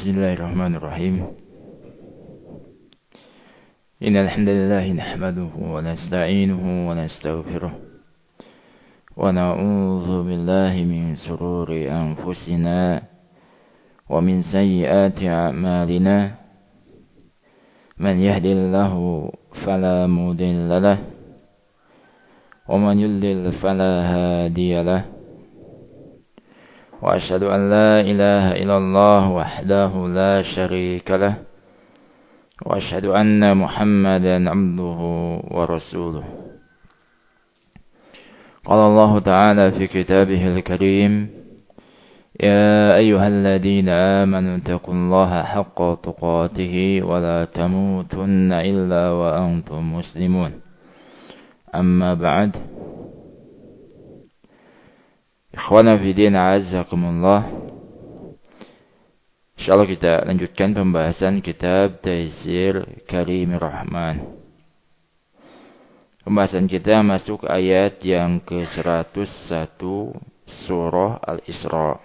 Bismillahirrahmanirrahim. Innal hamdalillah nahmaduhu wa nasta'inuhu wa nastaghfiruh wa na'udzu billahi min shururi anfusina wa min sayyiati a'malina. Man yahdihillahu fala mudilla lahu wa man yudlil fala hadiya lahu. وأشهد أن لا إله إلا الله وحده لا شريك له وأشهد أن محمدا عبده ورسوله. قال الله تعالى في كتابه الكريم: يا أيها الذين آمنوا اتقوا الله حق تقاته ولا تموتن إلا وأنتم مسلمون. أما بعد. Ikhwana fiddin a'azzakumullah. Insyaallah kita lanjutkan pembahasan kitab Taysir Karimir Rahman. Pembahasan kita masuk ayat yang ke-101 surah Al-Isra.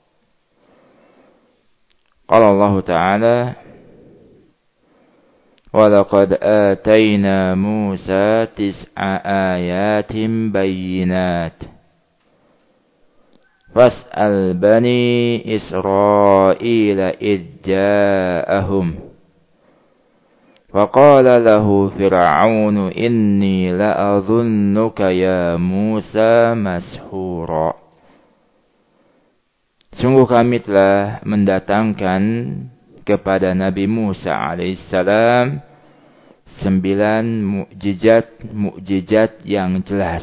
Qala Allah Ta'ala: wa laqad atayna Musa 9 ayatin bayyinat Fas'al bani Israila idja'ahum Faqala lahu Fir'aunu inni la'adhunnuka ya Musa mashura. Sungguh kami telah mendatangkan kepada Nabi Musa alaihissalam 9 mukjizat yang jelas.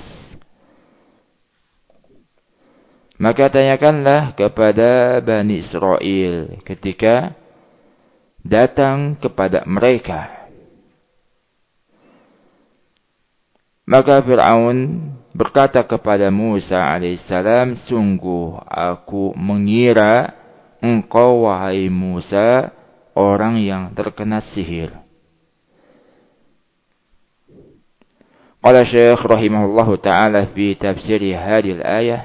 Maka tanyakanlah kepada Bani Israel ketika datang kepada mereka. Maka Fir'aun berkata kepada Musa alaihissalam, sungguh aku mengira engkau wahai Musa orang yang terkena sihir. Qala Syekh rahimahullahu ta'ala fi tafsiri hadhihi al-ayah: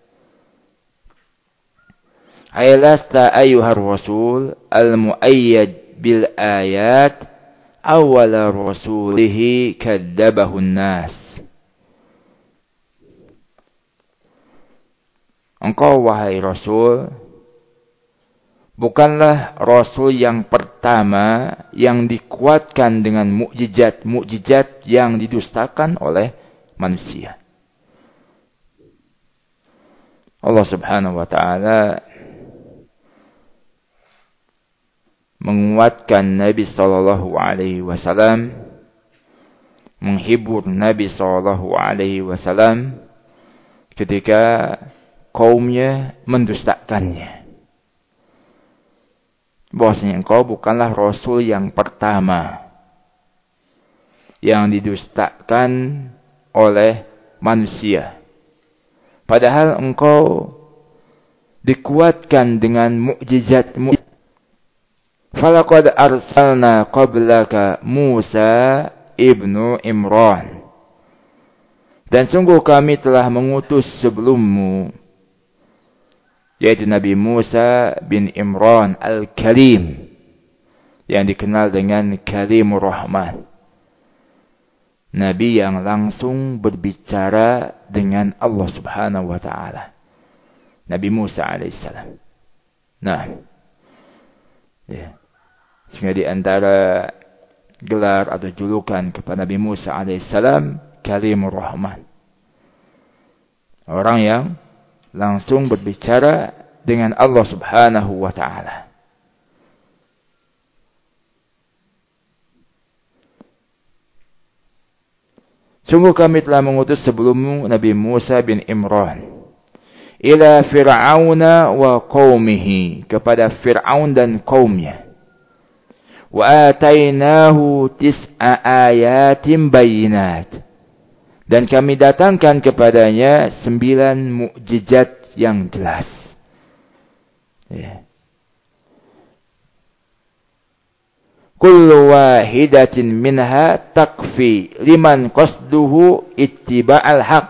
Ay lasta ayyuhar rasul al-mu'ayyad bil ayat awwala rasulihi kadzabahu an-nas. Engkau wahai rasul bukanlah rasul yang pertama yang dikuatkan dengan mukjizat yang didustakan oleh manusia. Allah Subhanahu wa taala menguatkan Nabi sallallahu alaihi wasallam, menghibur Nabi sallallahu alaihi wasallam ketika kaumnya mendustakannya. Bahwasanya engkau bukanlah rasul yang pertama yang didustakan oleh manusia. Padahal engkau dikuatkan dengan mukjizat. Falaqad arsalna qablaka Musa ibnu Imran. Dan sungguh kami telah mengutus sebelummu, yaitu Nabi Musa bin Imran al-Kalim, yang dikenal dengan Kalimur Rahman. Nabi yang langsung berbicara dengan Allah Subhanahu wa ta'ala. Nabi Musa alaihissalam. Nah, ya. Sehingga di antara gelar atau julukan kepada Nabi Musa alaihissalam, Kalimur Rahman. Orang yang langsung berbicara dengan Allah Subhanahu wa ta'ala. Sungguh kami telah mengutus sebelummu Nabi Musa bin Imran ila Fir'auna wa qaumihi, kepada Fir'aun dan kaumnya. Wa atainahu 9 ayatin bayyinat, dan kami datangkan kepadanya 9 mukjizat yang jelas. Ya. Kullu wahidatin minha takfi liman qasduhu ittiba'al haq.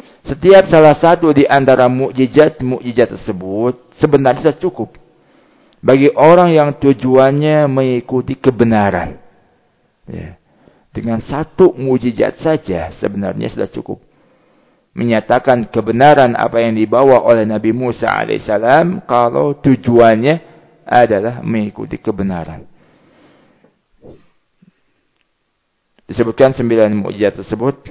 Setiap salah satu di antara mukjizat tersebut sebenarnya cukup bagi orang yang tujuannya mengikuti kebenaran. Ya. Dengan satu mukjizat saja sebenarnya sudah cukup menyatakan kebenaran apa yang dibawa oleh Nabi Musa alaihissalam kalau tujuannya adalah mengikuti kebenaran. Disebutkan 9 mukjizat tersebut.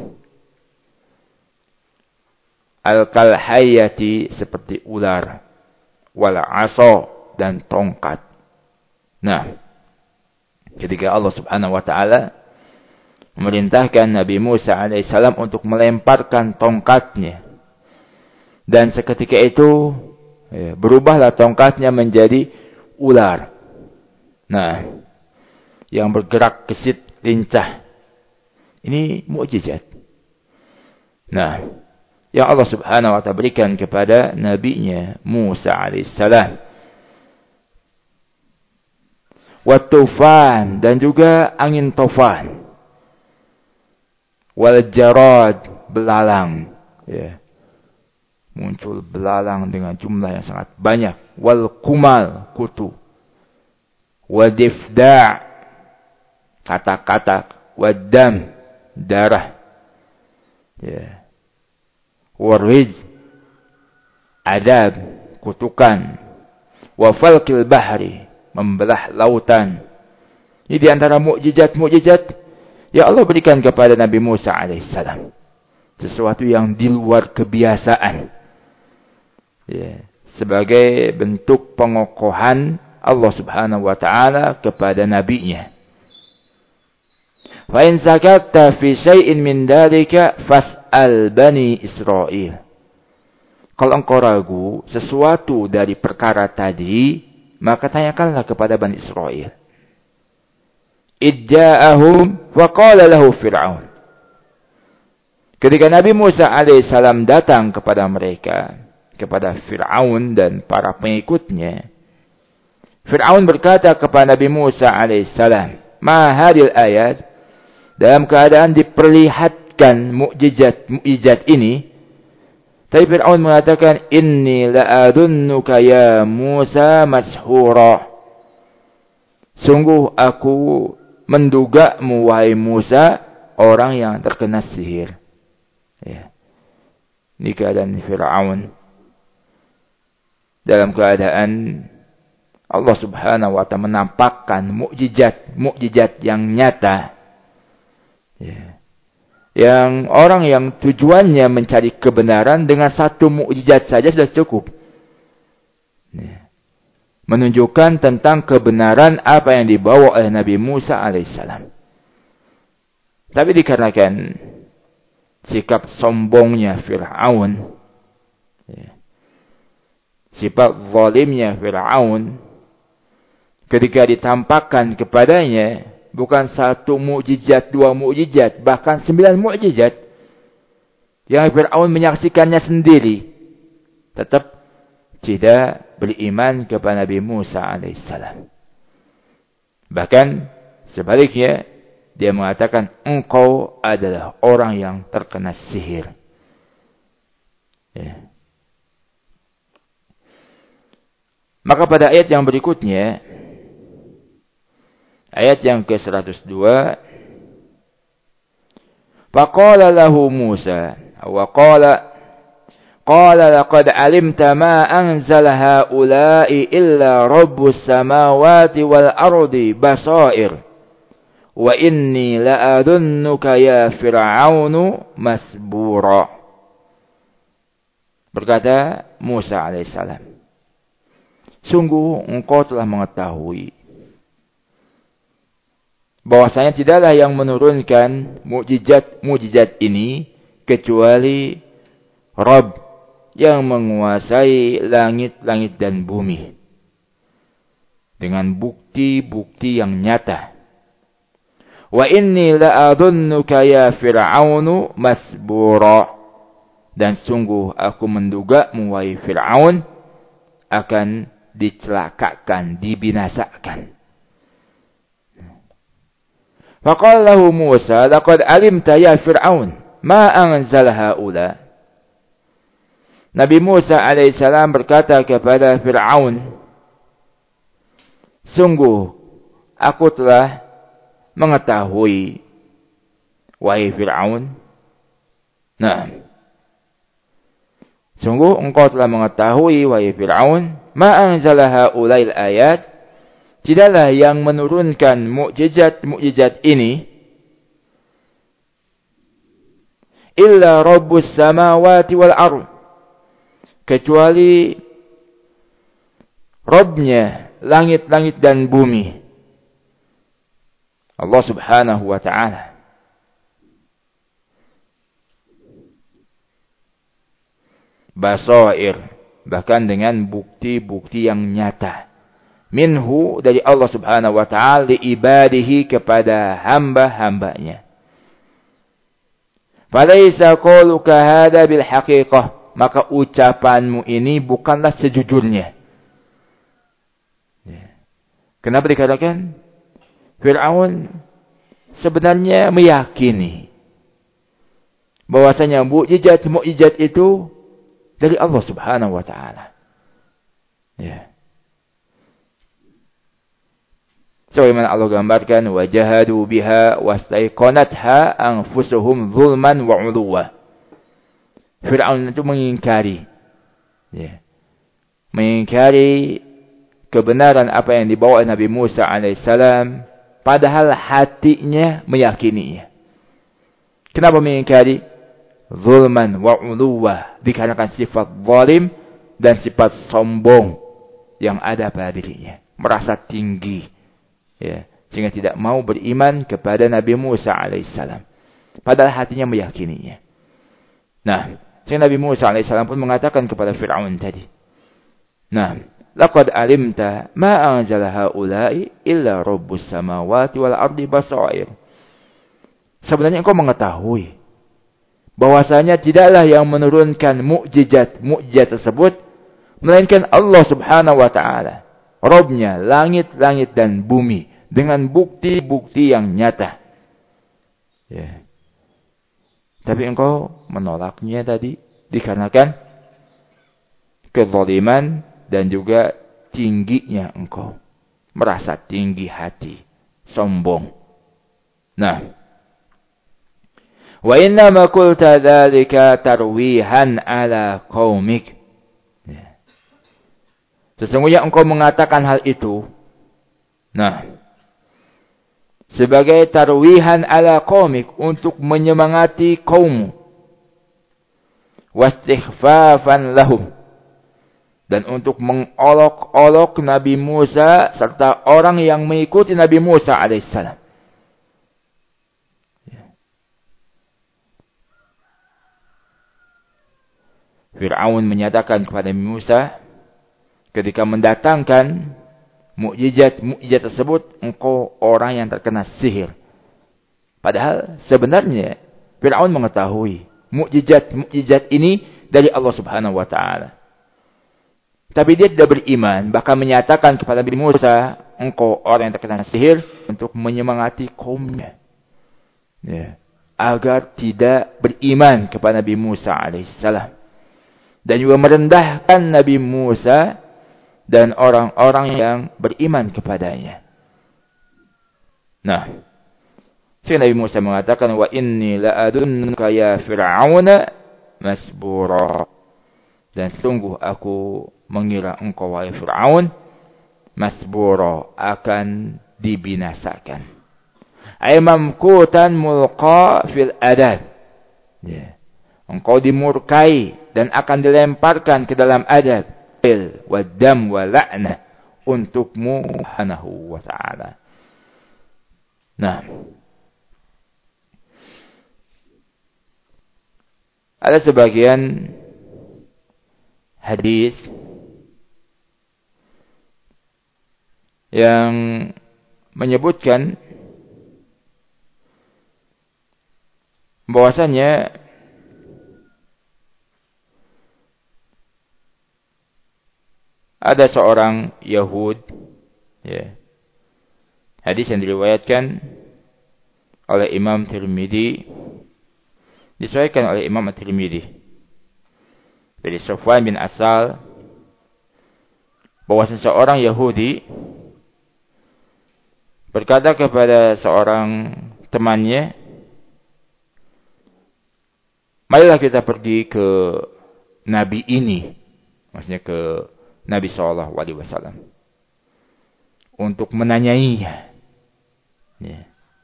Al-kalhayyati seperti ular, wal asa dan tongkat. Nah, ketika Allah Subhanahu wa taala memerintahkan Nabi Musa alaihissalam untuk melemparkan tongkatnya, dan seketika itu berubahlah tongkatnya menjadi ular. Nah, yang bergerak gesit lincah. Ini mukjizat. Nah, yang Allah Subhanahu wa taala berikan kepada nabinya Musa alaihissalam. Wa tufan, dan juga angin tufan. Wal jarad, belalang. Ya. Muncul belalang dengan jumlah yang sangat banyak. Wal kumal, kutu. Wa difda', katak-katak. Wa dam, darah. Ya. Warriz, adab, kutukan. Wa falqil bahri, membelah lautan. Ini di antara mukjizat-mukjizat yang Allah berikan kepada Nabi Musa alaihissalam. Sesuatu yang di luar kebiasaan. Ya. Sebagai bentuk pengokohan Allah Subhanahu wa taala kepada nabinya. Fa in zakatta fi syai'in min dzalika fas'al bani Israil. Kalau engkau ragu sesuatu dari perkara tadi, maka tanyakanlah kepada Bani Israil. Idja'ahum wa qala lahu Fir'aun. Ketika Nabi Musa alaihissalam datang kepada mereka, kepada Fir'aun dan para pengikutnya, Fir'aun berkata kepada Nabi Musa alaihissalam, "Ma hadil ayat?" Dalam keadaan diperlihatkan mukjizat ini, tapi Fir'aun mengatakan, "Inni la'adunnuka ya Musa mashhura." Sungguh aku mendugamu wahai Musa orang yang terkena sihir. Ya. Ini keadaan Fir'aun. Dalam keadaan Allah Subhanahu wa taala menampakkan mukjizat yang nyata. Ya. Yang orang yang tujuannya mencari kebenaran dengan satu mukjizat saja sudah cukup. Ya. Menunjukkan tentang kebenaran apa yang dibawa oleh Nabi Musa alaihissalam. Tapi dikarenakan sikap sombongnya Fir'aun, ya, sifat zalimnya Fir'aun, ketika ditampakkan kepadanya bukan satu mukjizat, 2 mukjizat, bahkan 9 mukjizat yang Fir'aun menyaksikannya sendiri, tetap tidak beriman kepada Nabi Musa alaihissalam. Bahkan sebaliknya, dia mengatakan, engkau adalah orang yang terkena sihir. Ya. Maka pada ayat yang berikutnya, ayat yang ke-102, faqala lahu Musa wa qala laqad alimta ma anzala haula'i illa rabbus samawati wal ardi basair wa inni la'adunnuka ya fir'aunu masbura. Berkata Musa alaihissalam, sungguh engkau telah mengetahui bahwasanya tidaklah yang menurunkan mukjizat ini kecuali Rabb yang menguasai langit-langit dan bumi dengan bukti-bukti yang nyata. Wa inni la'adunnuka ya fir'aunu masbura. Dan sungguh aku mendugamu wahai Fir'aun akan dicelakakan, dibinasakan. Faqala lahu Musa laqad alimta ya Fir'aun ma anzala haula. Nabi Musa alaihissalam berkata kepada Fir'aun, Sungguh aku telah mengetahui, wahai Fir'aun. Nah, sungguh engkau telah mengetahui, wahai Fir'aun, ma anzala haula'il ayat, tidaklah yang menurunkan mukjizat ini illa rabbus samawati wal ardh, kecuali Rabbnya langit-langit dan bumi, Allah Subhanahu wa ta'ala. Basair, bahkan dengan bukti-bukti yang nyata. Minhu, dari Allah Subhanahu wa ta'ala, liibadihi, kepada hamba-hambanya. Falaisa qauluka hadha bil haqiqah, maka ucapanmu ini bukanlah sejujurnya. Kenapa dikatakan Fir'aun sebenarnya meyakini bahwasanya mukjizat itu dari Allah Subhanahu wa ta'ala. Ya. Sebagaimana Allah gambarkan, wajahadu biha wastaiqanatha anfusuhum zulman wa 'uluwa. Fir'aun itu mengingkari, ya, mengingkari kebenaran apa yang dibawa Nabi Musa alaihissalam, padahal hatinya meyakininya. Kenapa mengingkari? Zulman wa 'uluwa, dikarenakan sifat zalim dan sifat sombong yang ada pada dirinya, merasa tinggi, ya, sehingga tidak mau beriman kepada Nabi Musa alaihissalam, padahal hatinya meyakininya. Nah, sehingga Nabi Musa alaihissalam pun mengatakan kepada Fir'aun tadi, nah, laqad alimta ma anzala haula'i illa rabbus samawati wal ardi basair. Sebenarnya engkau mengetahui bahwasanya tidaklah yang menurunkan mukjizat tersebut melainkan Allah Subhanahu wa ta'ala, Rabbnya langit-langit dan bumi, dengan bukti-bukti yang nyata. Ya. Tapi engkau menolaknya tadi dikarenakan kezaliman dan juga tingginya engkau, merasa tinggi hati, sombong. Nah, wa inna ma qulta dzalika tarwihan ala qaumik. Ya. Sesungguhnya engkau mengatakan hal itu, nah, sebagai tarwihan ala qaumik, untuk menyemangati kaummu, wastighfafan lahum, dan untuk mengolok-olok Nabi Musa serta orang yang mengikuti Nabi Musa alaihissalam. Fir'aun menyatakan kepada Nabi Musa ketika mendatangkan mukjizat tersebut, engkau orang yang terkena sihir. Padahal sebenarnya Fir'aun mengetahui mukjizat ini dari Allah Subhanahu wa ta'ala. Tapi dia tidak beriman, bahkan menyatakan kepada Nabi Musa, engkau orang yang terkena sihir, untuk menyemangati kaumnya, ya, agar tidak beriman kepada Nabi Musa alaihissalam, dan juga merendahkan Nabi Musa dan orang-orang yang beriman kepadanya. Nah, sehingga Nabi Musa mengatakan, wa inni la'adunka ya Fir'auna masbura, dan sungguh aku mengira engkau, wahai Fir'aun, masbura, akan dibinasakan. Ay mamkutan mulqa fil adab. Ya. Engkau dimurkai dan akan dilemparkan ke dalam adab, wa dam wa la'nah, untukmu Subhanahu wa ta'ala. Nah, ada sebagian hadis yang menyebutkan bahwasanya ada seorang Yahud, ya, hadis yang diriwayatkan oleh Imam Tirmidzi, disahihkan oleh Imam Tirmidzi, dari Sufyan bin Asal, bahwa seseorang Yahudi berkata kepada seorang temannya, marilah kita pergi ke Nabi ini, maksudnya ke Nabi SAW, untuk menanyainya. Ya.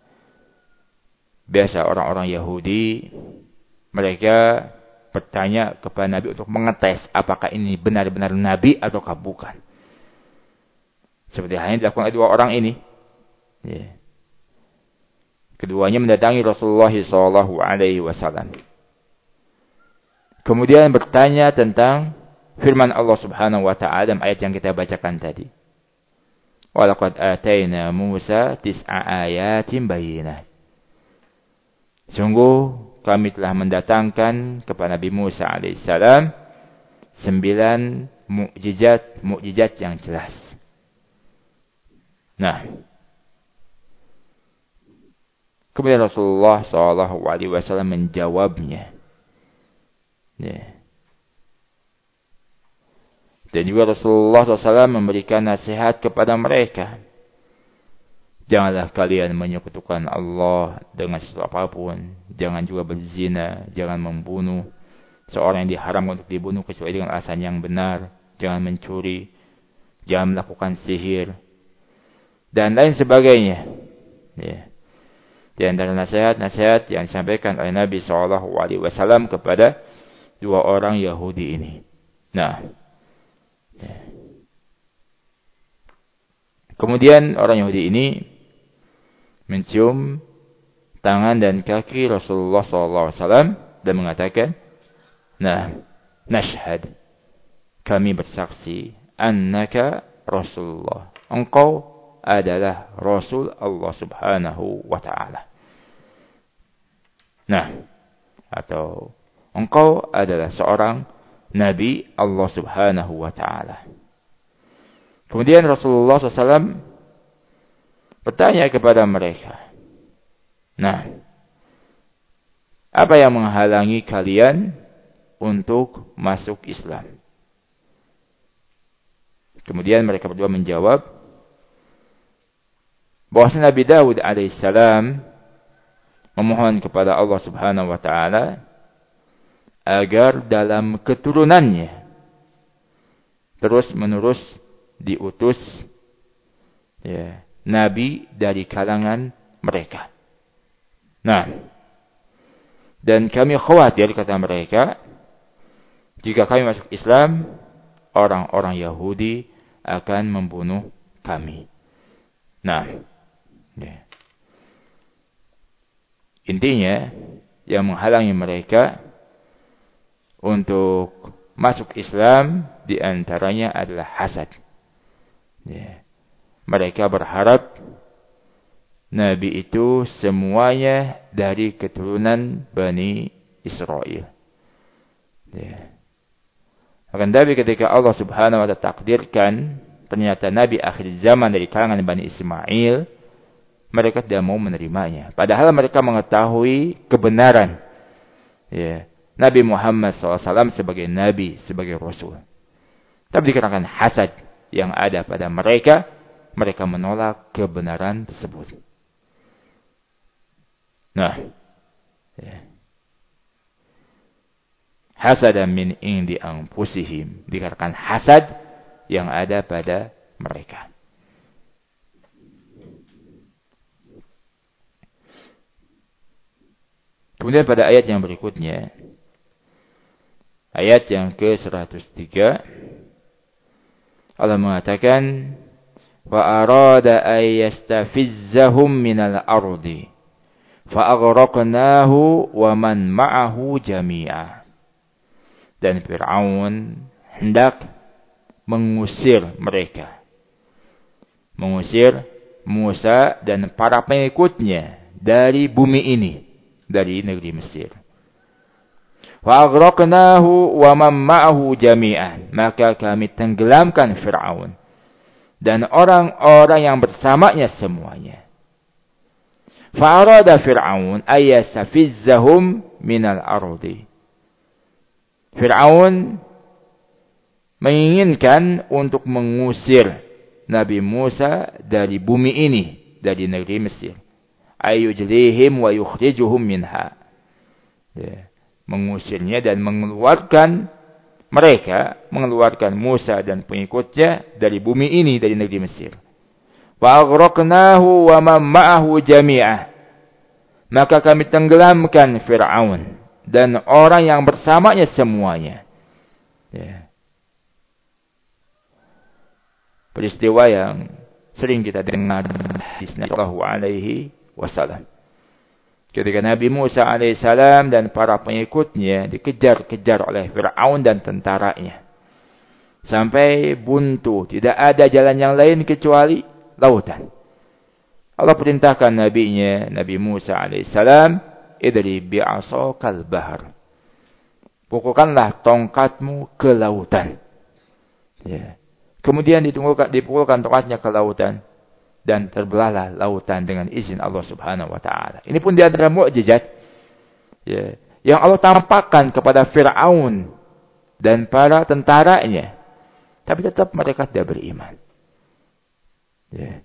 Biasa orang-orang Yahudi, mereka bertanya kepada Nabi untuk mengetes apakah ini benar-benar Nabi ataukah bukan. Seperti halnya dilakukan oleh dua orang ini. Ya. Keduanya mendatangi Rasulullah SAW. Kemudian bertanya tentang firman Allah Subhanahu wa taala dalam ayat yang kita bacakan tadi. Walaqad atayna Musa 9 ayatin bayyinat. Sungguh kami telah mendatangkan kepada Nabi Musa alaihissalam 9 mukjizat yang jelas. Nah, kemudian Rasulullah SAW menjawabnya. Ya. Dan juga Rasulullah SAW memberikan nasihat kepada mereka. Janganlah kalian menyekutukan Allah dengan sesuatu apapun. Jangan juga berzina. Jangan membunuh seorang yang diharamkan untuk dibunuh kecuali dengan alasan yang benar. Jangan mencuri. Jangan melakukan sihir. Dan lain sebagainya. Ya. Di antara nasihat-nasihat yang disampaikan oleh Nabi SAW kepada dua orang Yahudi ini. Nah. Ya. Kemudian orang Yahudi ini mencium tangan dan kaki Rasulullah SAW dan mengatakan, nah, nashhad, kami bersaksi, annaka Rasulullah, engkau adalah Rasul Allah Subhanahu wa Ta'ala. Nah, atau engkau adalah seorang Nabi Allah Subhanahu wa Ta'ala. Kemudian Rasulullah SAW bertanya kepada mereka, nah, apa yang menghalangi kalian untuk masuk Islam? Kemudian mereka berdua menjawab bahwa Nabi Daud alaihissalam memohon kepada Allah Subhanahu wa Ta'ala agar dalam keturunannya terus menerus diutus ya, nabi dari kalangan mereka. Nah, dan kami khawatir, kata mereka, jika kami masuk Islam, orang-orang Yahudi akan membunuh kami. Nah, ya. Intinya yang menghalangi mereka untuk masuk Islam di antaranya adalah hasad. Ya. Mereka berharap Nabi itu semuanya dari keturunan Bani Israel. Ya. Akan tapi ketika Allah Subhanahu wa Ta'ala takdirkan ternyata Nabi akhir zaman dari kalangan Bani Ismail, mereka tidak mau menerimanya. Padahal mereka mengetahui kebenaran ya, Nabi Muhammad SAW sebagai Nabi, sebagai Rasul. Tapi dikarenakan hasad yang ada pada mereka, mereka menolak kebenaran tersebut. Nah, ya. Hasadan min indi anfusihim, dikarenakan hasad yang ada pada mereka. Kemudian pada ayat yang berikutnya, ayat yang ke-103, Allah mengatakan, wa arada ay yastafizzahum minal ardi fa aghraqnahu wa man ma'ahu jami'a. Dan Fir'aun hendak mengusir mereka, mengusir Musa dan para pengikutnya dari bumi ini, dari negeri Mesir. Wa aghraqnahu wa man ma'ahu jami'an, maka kami tenggelamkan Fir'aun dan orang-orang yang bersamanya semuanya. Fa arada Fir'aun ay yastafizzahum minal ardi. Fir'aun menginginkan untuk mengusir Nabi Musa dari bumi ini, dari negeri Mesir. Ayujlihim wa yukhrijuhum minha. Ya, mengusirnya dan mengeluarkan Musa dan pengikutnya dari bumi ini, dari negeri Mesir. Wa aghraqnahu wa man ma'ahu jami'ah. Maka kami tenggelamkan Fir'aun dan orang yang bersamanya semuanya. Ya. Peristiwa yang sering kita dengar di Sallallahu Alaihi Wasallam. Ketika Nabi Musa alaihissalam dan para pengikutnya dikejar-kejar oleh Fir'aun dan tentaranya. Sampai buntu, tidak ada jalan yang lain kecuali lautan. Allah perintahkan nabinya, Nabi Musa alaihissalam, idri bi'asakal bahar. Pukulkanlah tongkatmu ke lautan. Ya. Kemudian dipukulkan tongkatnya ke lautan. Dan terbelahlah lautan dengan izin Allah subhanahu wa ta'ala. Ini pun di antara mukjizat. Ya, yang Allah tampakkan kepada Fir'aun dan para tentaranya. Tapi tetap mereka tidak beriman. Ya.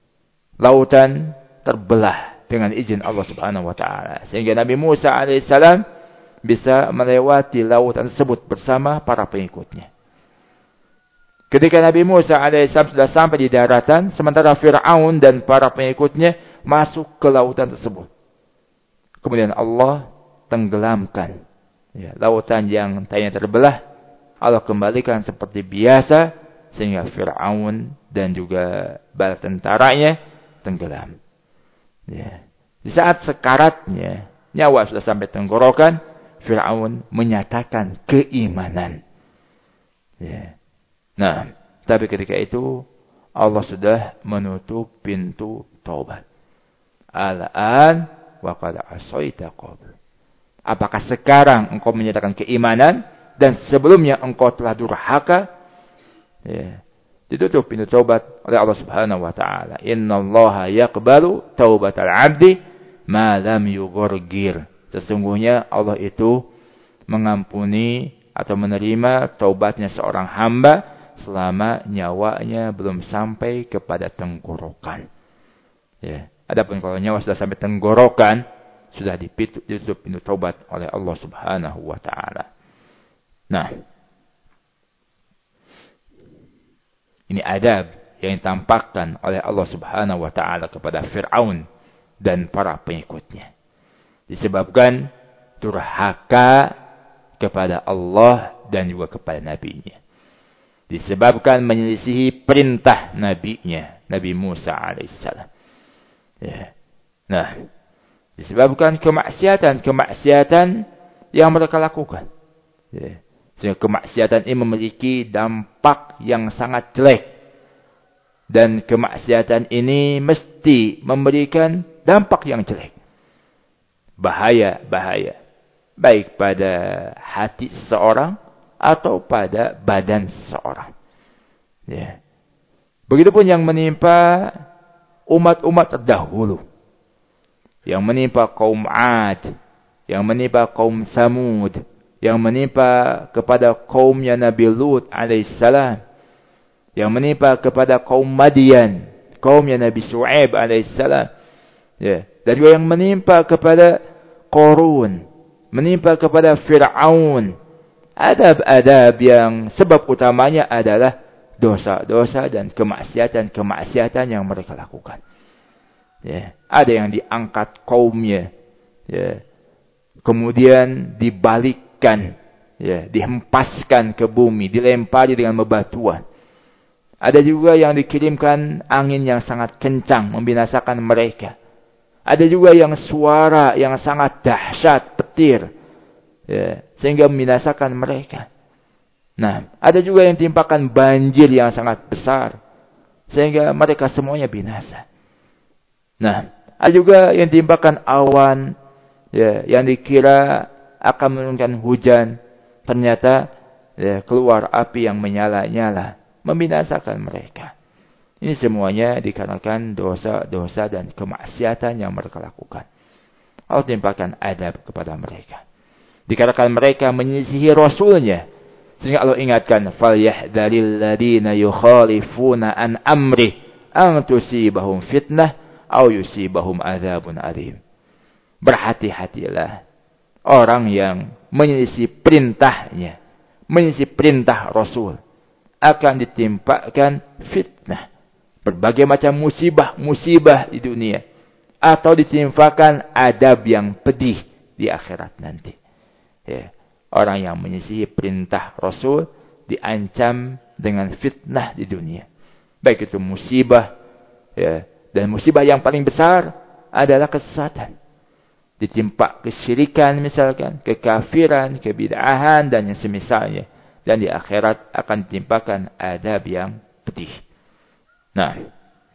Lautan terbelah dengan izin Allah subhanahu wa ta'ala. Sehingga Nabi Musa alaihissalam bisa melewati lautan tersebut bersama para pengikutnya. Ketika Nabi Musa alaihissalam sudah sampai di daratan, sementara Fir'aun dan para pengikutnya masuk ke lautan tersebut. Kemudian Allah tenggelamkan lautan yang tadinya terbelah. Allah kembalikan seperti biasa, sehingga Fir'aun dan juga bala tentaranya tenggelam. Ya. Di saat sekaratnya, nyawa sudah sampai tenggorokan, Fir'aun menyatakan keimanan. Ya. Nah, tapi ketika itu Allah sudah menutup pintu taubat. Al-an wa qad asaita qabl. Apakah sekarang engkau menyatakan keimanan dan sebelumnya engkau telah durhaka? Ya. Ditutup pintu taubat oleh Allah Subhanahu wa taala. Innallaha yaqbalu taubatal 'abdi ma lam yughgir. Sesungguhnya Allah itu mengampuni atau menerima taubatnya seorang hamba selama nyawanya belum sampai kepada tenggorokan. Ya. Adapun kalau nyawa sudah sampai tenggorokan, sudah ditutup pintu taubat oleh Allah Subhanahu wa taala. Nah, ini adab yang ditampakkan oleh Allah Subhanahu wa taala kepada Fir'aun dan para pengikutnya. Disebabkan durhaka kepada Allah dan juga kepada nabinya. Disebabkan menyelisihi perintah nabinya, Nabi Musa alaihissalam. Ya. Nah, disebabkan kemaksiatan yang mereka lakukan. Ya. Sehingga kemaksiatan ini memiliki dampak yang sangat jelek. Dan kemaksiatan ini mesti memberikan dampak yang jelek. Bahaya. Baik pada hati seseorang atau pada badan seseorang. Ya. Begitupun yang menimpa umat-umat terdahulu. Yang menimpa kaum Ad, yang menimpa kaum Samud, yang menimpa kepada kaumnya Nabi Lut alaihissalam, yang menimpa kepada kaum Madian, kaumnya Nabi Shu'aib alaihissalam. Ya. Dan juga yang menimpa kepada Qarun, menimpa kepada Fir'aun. Adab-adab yang sebab utamanya adalah dosa-dosa dan kemaksiatan yang mereka lakukan. Ya. Ada yang diangkat kaumnya, ya. Kemudian dibalikkan, ya. Dihempaskan ke bumi, dilempari dengan bebatuan. Ada juga yang dikirimkan angin yang sangat kencang membinasakan mereka. Ada juga yang suara yang sangat dahsyat, petir, ya, sehingga membinasakan mereka. Nah, ada juga yang timpakan banjir yang sangat besar, sehingga mereka semuanya binasa. Nah, ada juga yang timpakan awan, ya, yang dikira akan menurunkan hujan, ternyata ya, keluar api yang menyala-nyala, membinasakan mereka. Ini semuanya dikarenakan dosa-dosa dan kemaksiatan yang mereka lakukan. Allah timpakan adab kepada mereka. Dikarenakan mereka menyisihi Rasulnya. Sehingga Allah ingatkan, فَلْيَحْذَرِ الَّذِينَ يُخَالِفُونَ عَنْ أَمْرِهِ أَنْ تُصِيبَهُمْ فِتْنَةٌ aw yusibahum adzabun alim. Berhati-hatilah orang yang menyelisih perintahnya, menyelisih perintah Rasul, akan ditimpakan fitnah, berbagai macam musibah di dunia, atau ditimpakan adab yang pedih di akhirat nanti. Ya. Orang yang menyisihi perintah Rasul diancam dengan fitnah di dunia. Baik itu musibah, ya, dan musibah yang paling besar adalah kesesatan. Ditimpa kesyirikan misalkan, kekafiran, kebid'ahan dan yang semisalnya. Dan di akhirat akan ditimpakan adab yang pedih. Nah,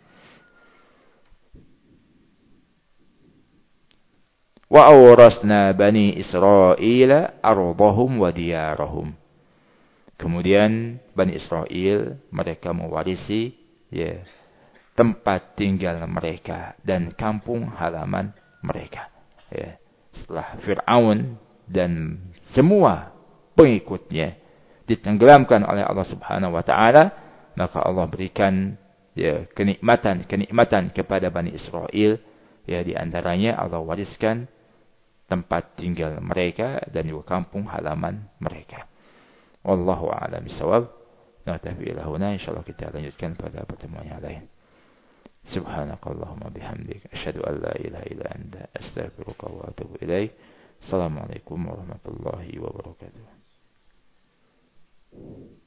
wa awrasna bani Israila ardhahum wa diyarahum. Kemudian Bani Israel mereka mewarisi, ya, tempat tinggal mereka dan kampung halaman mereka. Ya. Setelah Fir'aun dan semua pengikutnya ditenggelamkan oleh Allah Subhanahu wa taala, maka Allah berikan, ya, kenikmatan kepada Bani Israel. Ya, di antaranya Allah wariskan tempat tinggal mereka dan juga kampung halaman mereka. Wallahu a'lam bishawab. Naktafi ila huna, insyaallah kita lanjutkan pada pertemuan yang lain. Subhanakallahumma bihamdik asyhadu an la ilaha illa anta astaghfiruka wa atubu ilaik. Assalamualaikum warahmatullahi wabarakatuh.